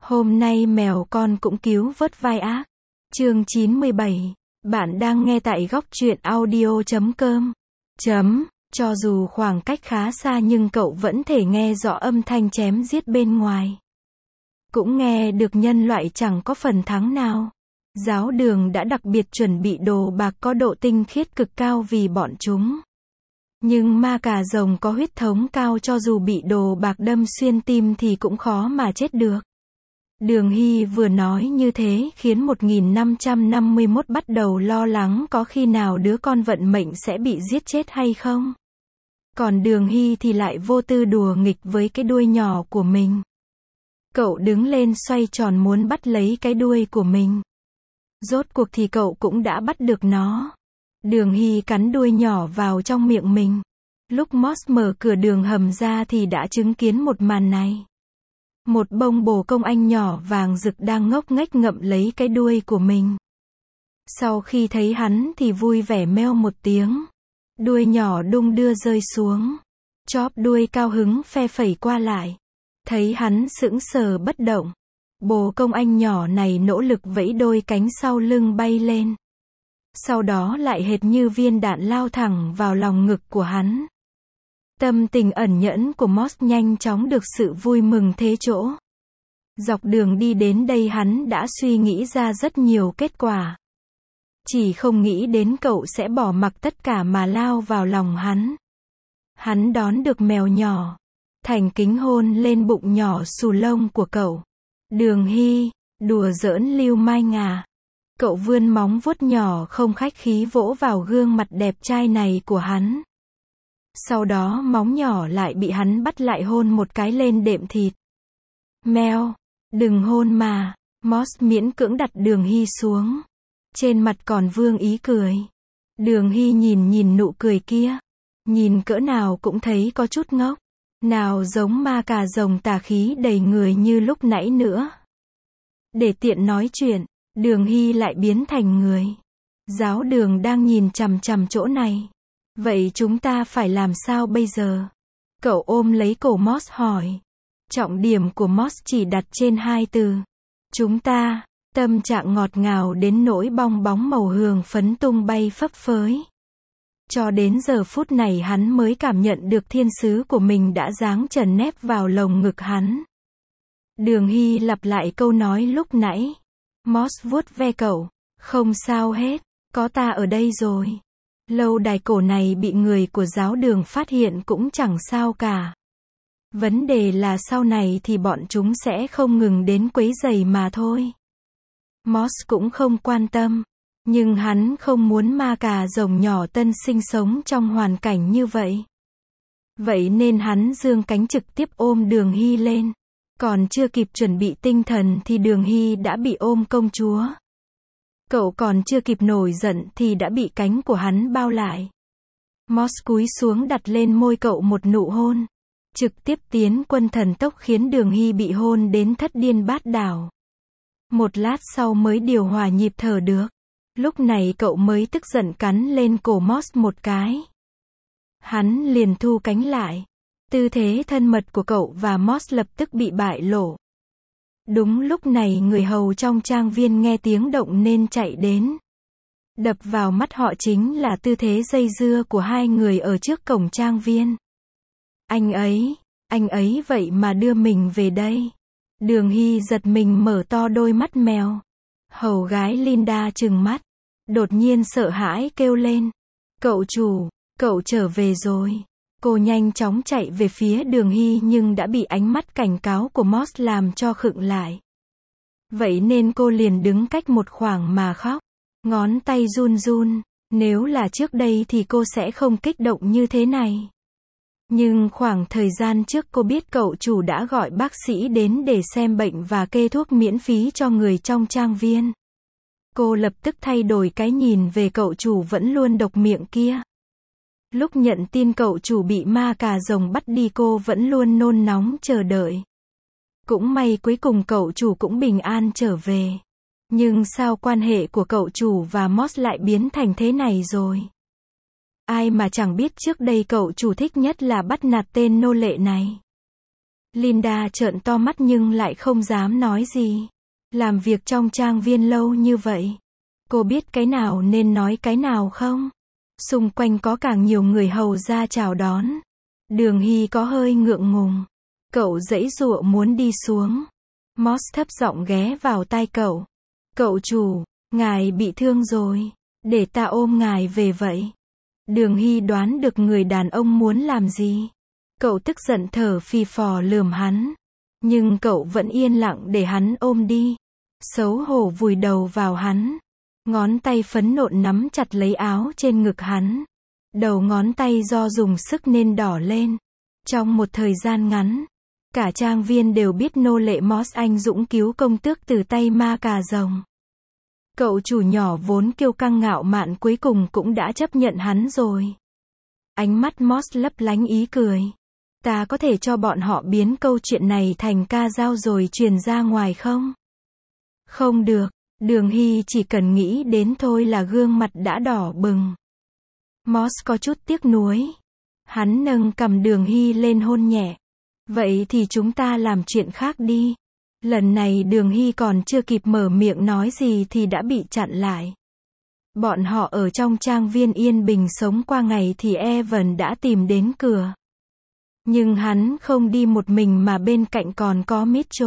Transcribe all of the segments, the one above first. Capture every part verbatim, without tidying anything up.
Hôm nay mèo con cũng cứu vớt vai ác. Chương chín mươi bảy. Bạn đang nghe tại góc truyện audio chấm com. Chấm. Cho dù khoảng cách khá xa nhưng cậu vẫn thể nghe rõ âm thanh chém giết bên ngoài. Cũng nghe được nhân loại chẳng có phần thắng nào. Giáo đường đã đặc biệt chuẩn bị đồ bạc có độ tinh khiết cực cao vì bọn chúng. Nhưng ma cà rồng có huyết thống cao, cho dù bị đồ bạc đâm xuyên tim thì cũng khó mà chết được. Đường Hy vừa nói như thế khiến một nghìn năm trăm năm mươi mốt bắt đầu lo lắng có khi nào đứa con vận mệnh sẽ bị giết chết hay không. Còn Đường Hy thì lại vô tư đùa nghịch với cái đuôi nhỏ của mình. Cậu đứng lên xoay tròn muốn bắt lấy cái đuôi của mình. Rốt cuộc thì cậu cũng đã bắt được nó. Đường Hy cắn đuôi nhỏ vào trong miệng mình. Lúc Moss mở cửa đường hầm ra thì đã chứng kiến một màn này. Một bông bồ công anh nhỏ vàng rực đang ngốc nghếch ngậm lấy cái đuôi của mình. Sau khi thấy hắn thì vui vẻ meo một tiếng. Đuôi nhỏ đung đưa rơi xuống. Chóp đuôi cao hứng phe phẩy qua lại. Thấy hắn sững sờ bất động. Bồ công anh nhỏ này nỗ lực vẫy đôi cánh sau lưng bay lên. Sau đó lại hệt như viên đạn lao thẳng vào lòng ngực của hắn. Tâm tình ẩn nhẫn của Moss nhanh chóng được sự vui mừng thế chỗ. Dọc đường đi đến đây hắn đã suy nghĩ ra rất nhiều kết quả. Chỉ không nghĩ đến cậu sẽ bỏ mặc tất cả mà lao vào lòng hắn. Hắn đón được mèo nhỏ. Thành kính hôn lên bụng nhỏ xù lông của cậu. Đường Hy, đùa giỡn lưu manh à. Cậu vươn móng vuốt nhỏ không khách khí vỗ vào gương mặt đẹp trai này của hắn. Sau đó móng nhỏ lại bị hắn bắt lại hôn một cái lên đệm thịt. Mèo, đừng hôn mà. Moss miễn cưỡng đặt Đường Hy xuống. Trên mặt còn vương ý cười. Đường Hy nhìn nhìn nụ cười kia. Nhìn cỡ nào cũng thấy có chút ngốc. Nào giống ma cà rồng tà khí đầy người như lúc nãy nữa. Để tiện nói chuyện, Đường Hy lại biến thành người. Giáo đường đang nhìn chằm chằm chỗ này. Vậy chúng ta phải làm sao bây giờ? Cậu ôm lấy cổ Moss hỏi. Trọng điểm của Moss chỉ đặt trên hai từ. Chúng ta. Tâm trạng ngọt ngào đến nỗi bong bóng màu hường phấn tung bay phấp phới. Cho đến giờ phút này hắn mới cảm nhận được thiên sứ của mình đã giáng trần nép vào lồng ngực hắn. Đường Hy lặp lại câu nói lúc nãy. Moss vuốt ve cậu. Không sao hết, có ta ở đây rồi. Lâu đài cổ này bị người của giáo đường phát hiện cũng chẳng sao cả. Vấn đề là sau này thì bọn chúng sẽ không ngừng đến quấy rầy mà thôi. Moss cũng không quan tâm. Nhưng hắn không muốn ma cà rồng nhỏ tân sinh sống trong hoàn cảnh như vậy. Vậy nên hắn giương cánh trực tiếp ôm Đường Hy lên. Còn chưa kịp chuẩn bị tinh thần thì Đường Hy đã bị ôm công chúa. Cậu còn chưa kịp nổi giận thì đã bị cánh của hắn bao lại. Moss cúi xuống đặt lên môi cậu một nụ hôn. Trực tiếp tiến quân thần tốc khiến Đường Hy bị hôn đến thất điên bát đảo. Một lát sau mới điều hòa nhịp thở được. Lúc này cậu mới tức giận cắn lên cổ Moss một cái. Hắn liền thu cánh lại. Tư thế thân mật của cậu và Moss lập tức bị bại lộ. Đúng lúc này người hầu trong trang viên nghe tiếng động nên chạy đến. Đập vào mắt họ chính là tư thế dây dưa của hai người ở trước cổng trang viên. Anh ấy, anh ấy vậy mà đưa mình về đây. Đường Hy giật mình mở to đôi mắt mèo. Hầu gái Linda trừng mắt. Đột nhiên sợ hãi kêu lên. Cậu chủ, cậu trở về rồi. Cô nhanh chóng chạy về phía Đường Hy nhưng đã bị ánh mắt cảnh cáo của Moss làm cho khựng lại. Vậy nên cô liền đứng cách một khoảng mà khóc. Ngón tay run run. Nếu là trước đây thì cô sẽ không kích động như thế này. Nhưng khoảng thời gian trước cô biết cậu chủ đã gọi bác sĩ đến để xem bệnh và kê thuốc miễn phí cho người trong trang viên. Cô lập tức thay đổi cái nhìn về cậu chủ vẫn luôn độc miệng kia. Lúc nhận tin cậu chủ bị ma cà rồng bắt đi cô vẫn luôn nôn nóng chờ đợi. Cũng may cuối cùng cậu chủ cũng bình an trở về. Nhưng sao quan hệ của cậu chủ và Moss lại biến thành thế này rồi? Ai mà chẳng biết trước đây cậu chủ thích nhất là bắt nạt tên nô lệ này. Linda trợn to mắt nhưng lại không dám nói gì. Làm việc trong trang viên lâu như vậy, cô biết cái nào nên nói cái nào không? Xung quanh có càng nhiều người hầu ra chào đón. Đường Hy có hơi ngượng ngùng. Cậu giãy giụa muốn đi xuống. Moss thấp giọng ghé vào tai cậu. Cậu chủ, ngài bị thương rồi. Để ta ôm ngài về vậy. Đường Hy đoán được người đàn ông muốn làm gì. Cậu tức giận thở phì phò lườm hắn. Nhưng cậu vẫn yên lặng để hắn ôm đi. Xấu hổ vùi đầu vào hắn. Ngón tay phấn nộn nắm chặt lấy áo trên ngực hắn. Đầu ngón tay do dùng sức nên đỏ lên. Trong một thời gian ngắn, cả trang viên đều biết nô lệ Moss anh dũng cứu công tước từ tay ma cà rồng. Cậu chủ nhỏ vốn kiêu căng ngạo mạn cuối cùng cũng đã chấp nhận hắn rồi. Ánh mắt Moss lấp lánh ý cười. Ta có thể cho bọn họ biến câu chuyện này thành ca dao rồi truyền ra ngoài không? Không được. Đường Hy chỉ cần nghĩ đến thôi là gương mặt đã đỏ bừng. Moss có chút tiếc nuối. Hắn nâng cằm Đường Hy lên hôn nhẹ. Vậy thì chúng ta làm chuyện khác đi. Lần này Đường Hy còn chưa kịp mở miệng nói gì thì đã bị chặn lại. Bọn họ ở trong trang viên yên bình sống qua ngày thì Evan đã tìm đến cửa. Nhưng hắn không đi một mình mà bên cạnh còn có Mitchell.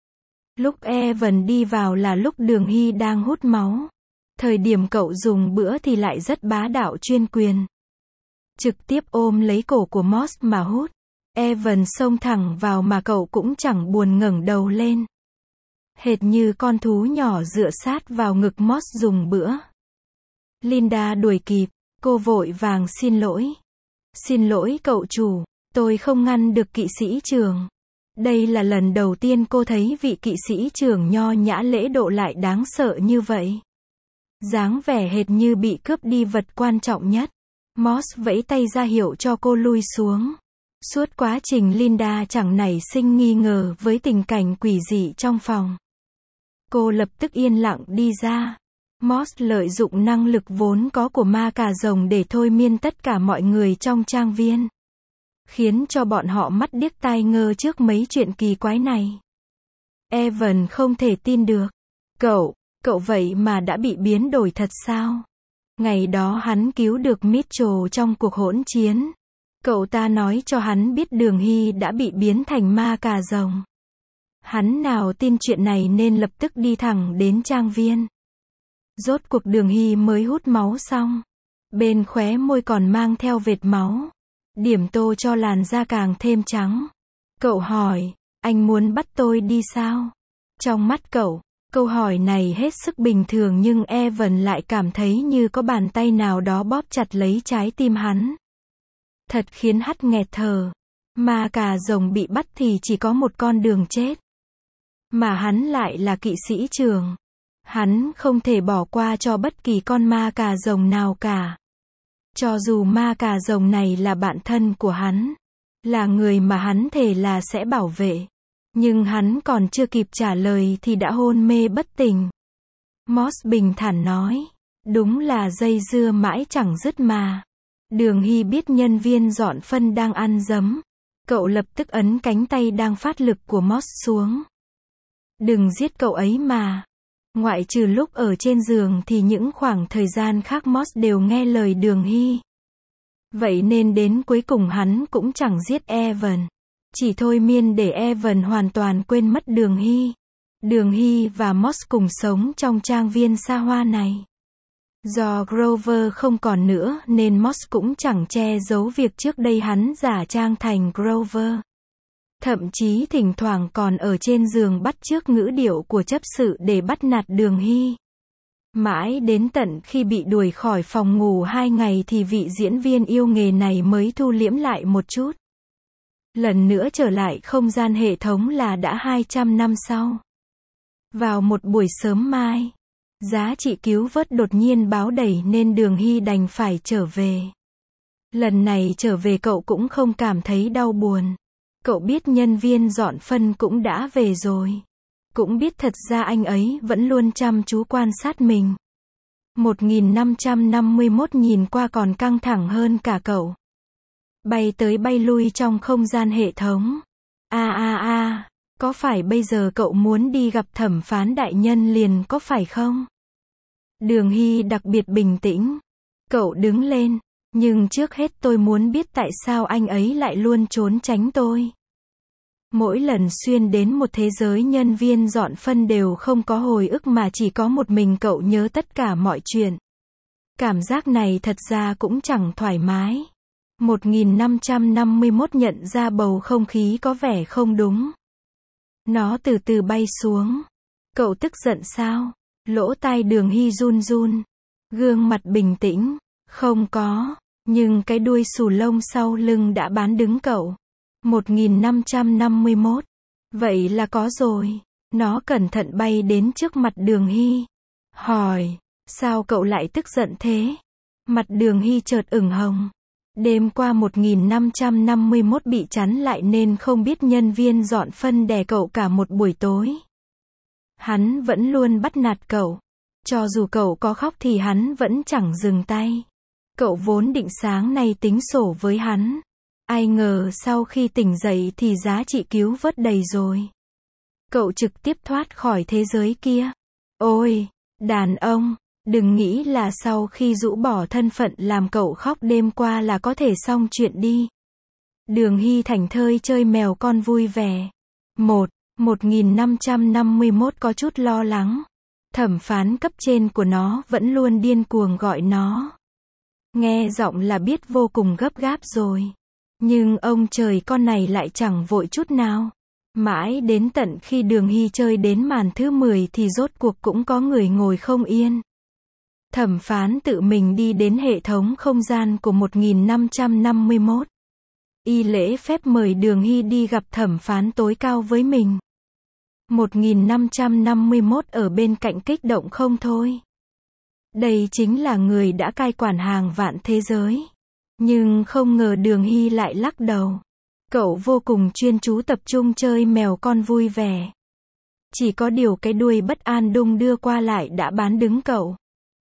Lúc Evan đi vào là lúc Đường Hy đang hút máu. Thời điểm cậu dùng bữa thì lại rất bá đạo chuyên quyền. Trực tiếp ôm lấy cổ của Moss mà hút. Evan xông thẳng vào mà cậu cũng chẳng buồn ngẩng đầu lên. Hệt như con thú nhỏ dựa sát vào ngực Moss dùng bữa. Linda đuổi kịp, cô vội vàng xin lỗi. Xin lỗi cậu chủ, tôi không ngăn được kỵ sĩ trưởng. Đây là lần đầu tiên cô thấy vị kỵ sĩ trưởng nho nhã lễ độ lại đáng sợ như vậy. Dáng vẻ hệt như bị cướp đi vật quan trọng nhất. Moss vẫy tay ra hiệu cho cô lui xuống. Suốt quá trình Linda chẳng nảy sinh nghi ngờ với tình cảnh quỷ dị trong phòng. Cô lập tức yên lặng đi ra. Moss lợi dụng năng lực vốn có của ma cà rồng để thôi miên tất cả mọi người trong trang viên. Khiến cho bọn họ mắt điếc tai ngơ trước mấy chuyện kỳ quái này. Evan không thể tin được. Cậu, cậu vậy mà đã bị biến đổi thật sao? Ngày đó hắn cứu được Mitchell trong cuộc hỗn chiến. Cậu ta nói cho hắn biết Đường Hy đã bị biến thành ma cà rồng. Hắn nào tin chuyện này nên lập tức đi thẳng đến trang viên. Rốt cuộc Đường Hy mới hút máu xong. Bên khóe môi còn mang theo vệt máu. Điểm tô cho làn da càng thêm trắng. Cậu hỏi, anh muốn bắt tôi đi sao? Trong mắt cậu, câu hỏi này hết sức bình thường nhưng Evan lại cảm thấy như có bàn tay nào đó bóp chặt lấy trái tim hắn. Thật khiến hắt nghẹt thở. Ma cà rồng bị bắt thì chỉ có một con đường chết. Mà hắn lại là kỵ sĩ trưởng. Hắn không thể bỏ qua cho bất kỳ con ma cà rồng nào cả. Cho dù ma cà rồng này là bạn thân của hắn, là người mà hắn thề là sẽ bảo vệ. Nhưng hắn còn chưa kịp trả lời thì đã hôn mê bất tỉnh. Moss bình thản nói, đúng là dây dưa mãi chẳng dứt mà. Đường Hy biết nhân viên dọn phân đang ăn dấm. Cậu lập tức ấn cánh tay đang phát lực của Moss xuống. Đừng giết cậu ấy mà. Ngoại trừ lúc ở trên giường thì những khoảng thời gian khác Moss đều nghe lời Đường Hy. Vậy nên đến cuối cùng hắn cũng chẳng giết Evan. Chỉ thôi miên để Evan hoàn toàn quên mất Đường Hy. Đường Hy và Moss cùng sống trong trang viên xa hoa này. Do Grover không còn nữa nên Moss cũng chẳng che giấu việc trước đây hắn giả trang thành Grover. Thậm chí thỉnh thoảng còn ở trên giường bắt chước ngữ điệu của chấp sự để bắt nạt Đường Hy. Mãi đến tận khi bị đuổi khỏi phòng ngủ hai ngày thì vị diễn viên yêu nghề này mới thu liễm lại một chút. Lần nữa trở lại không gian hệ thống là đã hai trăm năm sau. Vào một buổi sớm mai, giá trị cứu vớt đột nhiên báo đẩy nên Đường Hy đành phải trở về. Lần này trở về cậu cũng không cảm thấy đau buồn. Cậu biết nhân viên dọn phân cũng đã về rồi. Cũng biết thật ra anh ấy vẫn luôn chăm chú quan sát mình. một nghìn năm trăm năm mươi mốt nhìn qua còn căng thẳng hơn cả cậu. Bay tới bay lui trong không gian hệ thống. a a a, có phải bây giờ cậu muốn đi gặp thẩm phán đại nhân liền có phải không? Đường Hy đặc biệt bình tĩnh. Cậu đứng lên. Nhưng trước hết tôi muốn biết tại sao anh ấy lại luôn trốn tránh tôi. Mỗi lần xuyên đến một thế giới nhân viên dọn phân đều không có hồi ức mà chỉ có một mình cậu nhớ tất cả mọi chuyện. Cảm giác này thật ra cũng chẳng thoải mái. một nghìn năm trăm năm mươi mốt nhận ra bầu không khí có vẻ không đúng. Nó từ từ bay xuống. Cậu tức giận sao? Lỗ tai Đường Hy run run. Gương mặt bình tĩnh. Không có. Nhưng cái đuôi xù lông sau lưng đã bán đứng cậu. một nghìn năm trăm năm mươi mốt. Vậy là có rồi. Nó cẩn thận bay đến trước mặt Đường Hy. Hỏi. Sao cậu lại tức giận thế? Mặt Đường Hy chợt ửng hồng. Đêm qua một nghìn năm trăm năm mươi mốt bị chắn lại nên không biết nhân viên dọn phân đè cậu cả một buổi tối. Hắn vẫn luôn bắt nạt cậu. Cho dù cậu có khóc thì hắn vẫn chẳng dừng tay. Cậu vốn định sáng nay tính sổ với hắn. Ai ngờ sau khi tỉnh dậy thì giá trị cứu vớt đầy rồi. Cậu trực tiếp thoát khỏi thế giới kia. Ôi, đàn ông, đừng nghĩ là sau khi rũ bỏ thân phận làm cậu khóc đêm qua là có thể xong chuyện đi. Đường Hy thảnh thơi chơi mèo con vui vẻ. Một, một nghìn năm trăm năm mươi mốt có chút lo lắng. Thẩm phán cấp trên của nó vẫn luôn điên cuồng gọi nó. Nghe giọng là biết vô cùng gấp gáp rồi. Nhưng ông trời con này lại chẳng vội chút nào. Mãi đến tận khi Đường Hy chơi đến màn thứ mười thì rốt cuộc cũng có người ngồi không yên. Thẩm phán tự mình đi đến hệ thống không gian của một nghìn năm trăm năm mươi mốt. Y lễ phép mời Đường Hy đi gặp thẩm phán tối cao với mình. một nghìn năm trăm năm mươi mốt ở bên cạnh kích động không thôi. Đây chính là người đã cai quản hàng vạn thế giới. Nhưng không ngờ Đường Hy lại lắc đầu. Cậu vô cùng chuyên chú tập trung chơi mèo con vui vẻ. Chỉ có điều cái đuôi bất an đung đưa qua lại đã bán đứng cậu.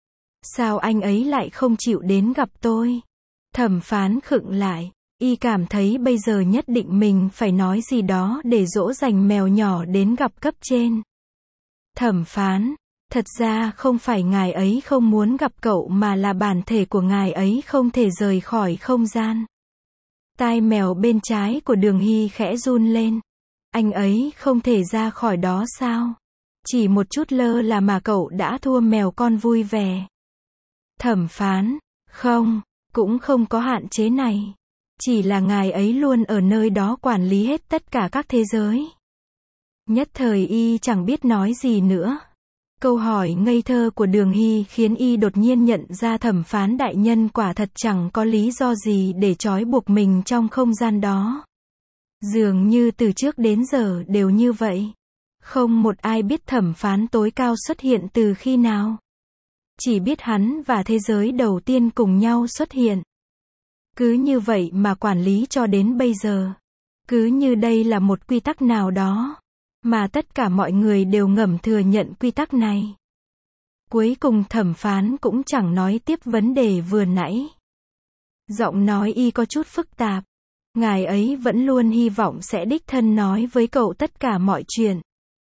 Sao anh ấy lại không chịu đến gặp tôi? Thẩm phán khựng lại. Y cảm thấy bây giờ nhất định mình phải nói gì đó để dỗ dành mèo nhỏ đến gặp cấp trên. Thẩm phán, thật ra không phải ngài ấy không muốn gặp cậu mà là bản thể của ngài ấy không thể rời khỏi không gian. Tai mèo bên trái của Đường Hy khẽ run lên. Anh ấy không thể ra khỏi đó sao? Chỉ một chút lơ là mà cậu đã thua mèo con vui vẻ. Thẩm phán, không, cũng không có hạn chế này. Chỉ là ngài ấy luôn ở nơi đó quản lý hết tất cả các thế giới. Nhất thời y chẳng biết nói gì nữa. Câu hỏi ngây thơ của Đường Hy khiến y đột nhiên nhận ra thẩm phán đại nhân quả thật chẳng có lý do gì để trói buộc mình trong không gian đó. Dường như từ trước đến giờ đều như vậy. Không một ai biết thẩm phán tối cao xuất hiện từ khi nào. Chỉ biết hắn và thế giới đầu tiên cùng nhau xuất hiện. Cứ như vậy mà quản lý cho đến bây giờ. Cứ như đây là một quy tắc nào đó. Mà tất cả mọi người đều ngầm thừa nhận quy tắc này. Cuối cùng thẩm phán cũng chẳng nói tiếp vấn đề vừa nãy. Giọng nói y có chút phức tạp. Ngài ấy vẫn luôn hy vọng sẽ đích thân nói với cậu tất cả mọi chuyện.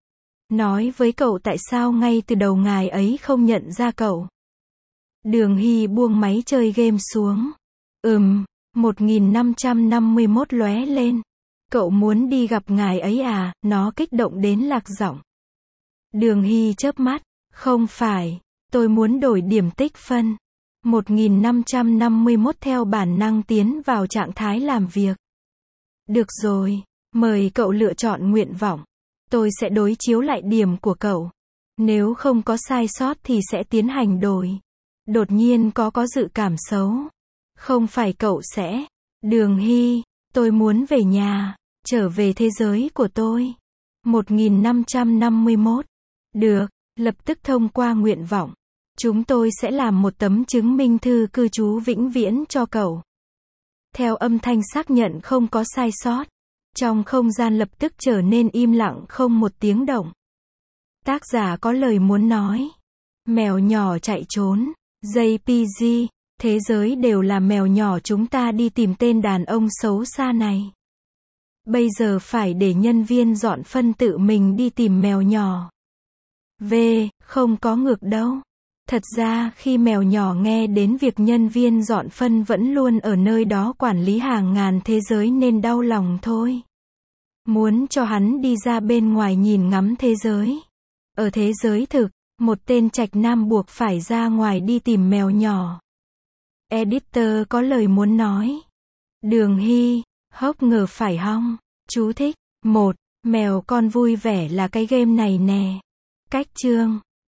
Nói với cậu tại sao ngay từ đầu ngài ấy không nhận ra cậu. Đường Hy buông máy chơi game xuống. Ừm, một nghìn năm trăm năm mươi mốt lóe lên. Cậu muốn đi gặp ngài ấy à? Nó kích động đến lạc giọng. Đường Hy chớp mắt. Không phải, tôi muốn đổi điểm tích phân. một nghìn năm trăm năm mươi mốt theo bản năng tiến vào trạng thái làm việc. Được rồi, mời cậu lựa chọn nguyện vọng. Tôi sẽ đối chiếu lại điểm của cậu. Nếu không có sai sót thì sẽ tiến hành đổi. Đột nhiên có có dự cảm xấu. Không phải cậu sẽ. Đường Hy, tôi muốn về nhà, trở về thế giới của tôi. một nghìn năm trăm năm mươi mốt. Được, lập tức thông qua nguyện vọng. Chúng tôi sẽ làm một tấm chứng minh thư cư trú vĩnh viễn cho cậu. Theo âm thanh xác nhận không có sai sót. Trong không gian lập tức trở nên im lặng không một tiếng động. Tác giả có lời muốn nói. Mèo nhỏ chạy trốn. gi pê giê, thế giới đều là mèo nhỏ, chúng ta đi tìm tên đàn ông xấu xa này. Bây giờ phải để nhân viên dọn phân tự mình đi tìm mèo nhỏ. V. Không có ngược đâu. Thật ra khi mèo nhỏ nghe đến việc nhân viên dọn phân vẫn luôn ở nơi đó quản lý hàng ngàn thế giới nên đau lòng thôi. Muốn cho hắn đi ra bên ngoài nhìn ngắm thế giới. Ở thế giới thực, một tên trạch nam buộc phải ra ngoài đi tìm mèo nhỏ. Editor có lời muốn nói. Đường Hy, hốc ngờ phải hong. Chú thích. một. Mèo con vui vẻ là cái game này nè. Cách chương